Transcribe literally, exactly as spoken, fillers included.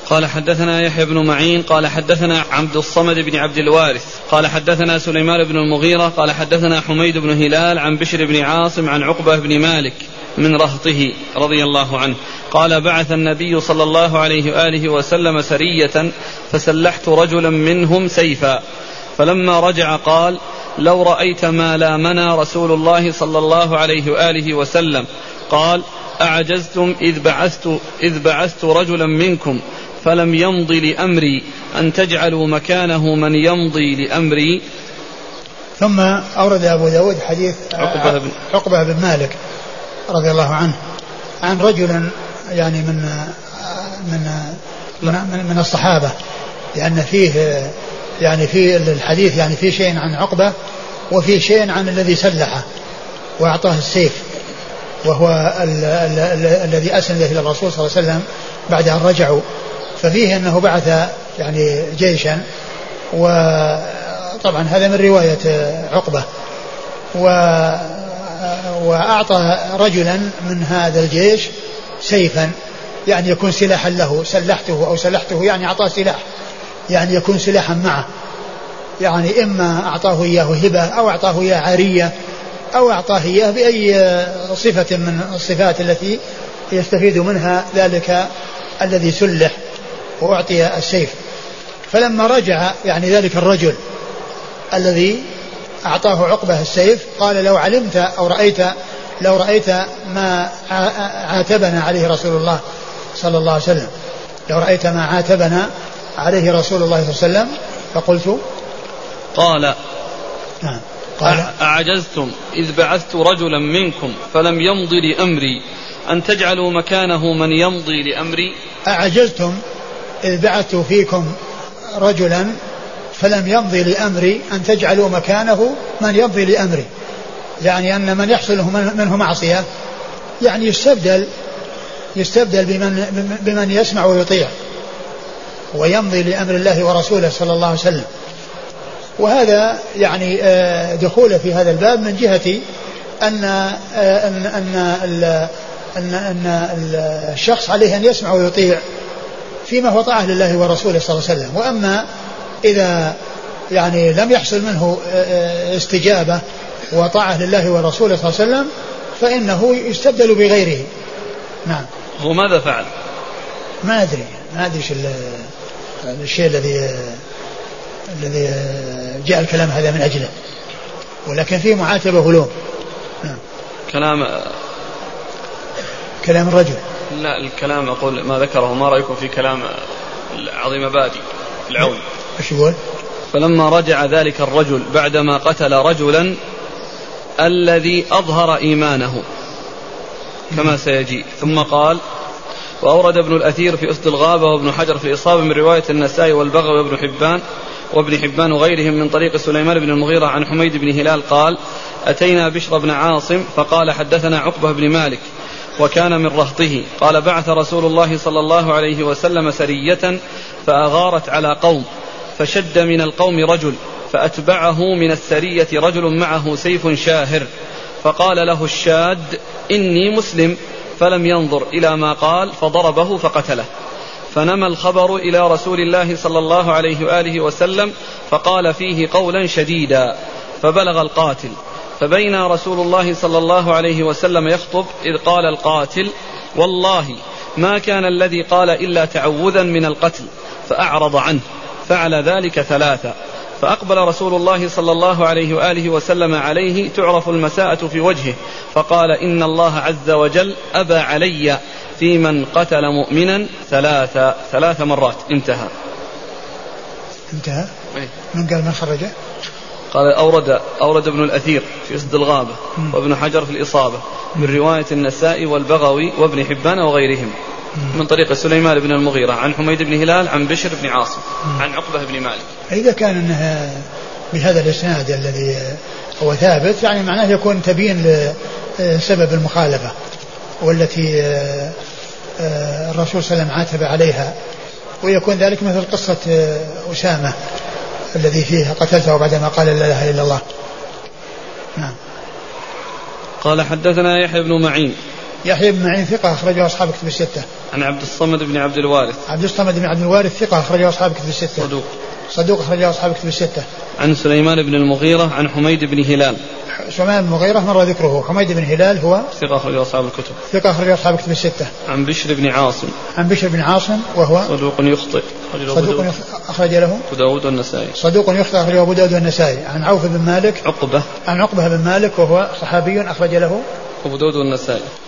قال حدثنا يحيى بن معين قال حدثنا عبد الصمد بن عبد الوارث قال حدثنا سليمان بن المغيرة قال حدثنا حميد بن هلال عن بشر بن عاصم عن عقبة بن مالك من رهطه رضي الله عنه قال بعث النبي صلى الله عليه وآله وسلم سرية فسلحت رجلا منهم سيفا فلما رجع قال لو رأيت ما لامنا رسول الله صلى الله عليه وآله وسلم قال أعجزتم إذ بعثت, إذ بعثت رجلا منكم فلم يمضي لأمري أن تجعلوا مكانه من يمضي لأمري. ثم أورد أبو داود حديث عقبة بن, عقبة بن مالك رضي الله عنه عن رجل يعني من من من, من الصحابة, لأن فيه يعني في الحديث يعني في شيء عن عقبة وفي شيء عن الذي سلحه وأعطاه السيف, وهو ال ال ال الذي أسند إلى الرسول صلى الله عليه وسلم بعد أن رجعوا, ففيه أنه بعث يعني جيشا, وطبعا هذا من رواية عقبة, وأعطى رجلا من هذا الجيش سيفا يعني يكون سلاحا له, سلحته أو سلحته يعني أعطاه سلاح يعني يكون سلاحا معه, يعني إما أعطاه إياه هبة أو أعطاه إياه عارية أو أعطاه إياه بأي صفة من الصفات التي يستفيد منها ذلك الذي سلح وأعطي السيف. فلما رجع يعني ذلك الرجل الذي أعطاه عقبة السيف قال لو علمت أو رأيت لو رأيت ما عاتبنا عليه رسول الله صلى الله عليه وسلم, لو رأيت ما عاتبنا عليه رسول الله صلى الله عليه وسلم. فقلت قال نعم قال أعجزتم إذ بعثت رجلا منكم فلم يمضي لأمري أن تجعلوا مكانه من يمضي لأمري. أعجزتم إذ بعثت فيكم رجلا فلم يمضي لأمري أن تجعلوا مكانه من يمضي لأمري, يعني أن من يحصل منه معصية يعني يستبدل يستبدل بمن, بمن يسمع ويطيع ويمضي لأمر الله ورسوله صلى الله عليه وسلم. وهذا يعني دخول في هذا الباب من جهة أن أن أن أن, أن الشخص عليه أن يسمع ويطيع فيما هو طاعة لله ورسوله صلى الله عليه وسلم, وأما إذا يعني لم يحصل منه استجابة وطاعة لله ورسوله صلى الله عليه وسلم فإنه يستبدل بغيره. نعم. هو ماذا فعل؟ ما أدري ما أدري شو الشيء الذي الذي جاء الكلام هذا من أجله, ولكن فيه معاتبة ولوم. نعم. كلام كلام الرجل. لا الكلام أقول ما ذكره, ما رأيكم في كلام عظيم بادي العون؟ ايش يقول؟ فلما رجع ذلك الرجل بعدما قتل رجلا الذي أظهر إيمانه كما سيجي, ثم قال وأورد ابن الأثير في أسد الغابة وابن حجر في الإصابة من رواية النسائي والبغوي وابن حبان وابن حبان وغيرهم من طريق سليمان بن المغيرة عن حميد بن هلال قال أتينا بشر بن عاصم فقال حدثنا عقبة بن مالك وكان من رهطه قال بعث رسول الله صلى الله عليه وسلم سرية فأغارت على قوم فشد من القوم رجل فأتبعه من السرية رجل معه سيف شاهر فقال له الشاد إني مسلم فلم ينظر إلى ما قال فضربه فقتله. فنمى الخبر إلى رسول الله صلى الله عليه وآله وسلم فقال فيه قولا شديدا فبلغ القاتل, فبين رسول الله صلى الله عليه وسلم يخطب إذ قال القاتل والله ما كان الذي قال إلا تعوذا من القتل, فأعرض عنه فعل ذلك ثلاثة. فأقبل رسول الله صلى الله عليه وآله وسلم عليه تعرف المساءة في وجهه فقال إن الله عز وجل أبى علي في من قتل مؤمنا ثلاث ثلاث مرات. انتهى انتهى من قال من خرجه؟ قال أورد, أورد ابن الأثير في أسد الغابة م. وابن حجر في الإصابة من رواية النسائي والبغوي وابن حبان وغيرهم من طريق سليمان بن المغيرة عن حميد بن هلال عن بشر بن عاصم عن عقبة بن مالك. إذا كان إنها بهذا الإسناد الذي هو ثابت يعني معناه يكون تبين لسبب المخالفة والتي الرسول صلى الله عليه وسلم عاتب عليها, ويكون ذلك مثل قصة أسامة الذي فيه قتلته بعدما قال لا إله إلا الله. نعم. قال حدثنا يحيى بن معين يحيى بن معين ثقة أخرجه أصحاب كتب الستة. عن عبد الصمد بن عبد الوارث. عبد الصمد بن عبد الوارث ثقة أخرجه أصحاب كتب الستة. صدوق. صدوق أخرجه أصحاب كتب الستة. عن سليمان بن المغيرة عن حميد بن هلال. سليمان بن المغيرة مر ذكره. حميد بن هلال هو ثقة أخرجه أصحاب الكتب. ثقة أخرجه أصحاب كتب الستة. عن بشر بن عاصم. عن بشر بن عاصم وهو صدوق يخطئ. صدوق أخرج له أبو داود والنسائي. صدوق يخطئ أخرجه أبو داود والنسائي. عن عوف بن مالك. عقبة. عن عقبة بن مالك وهو صحابي أخرج له أبو داود والنسائي.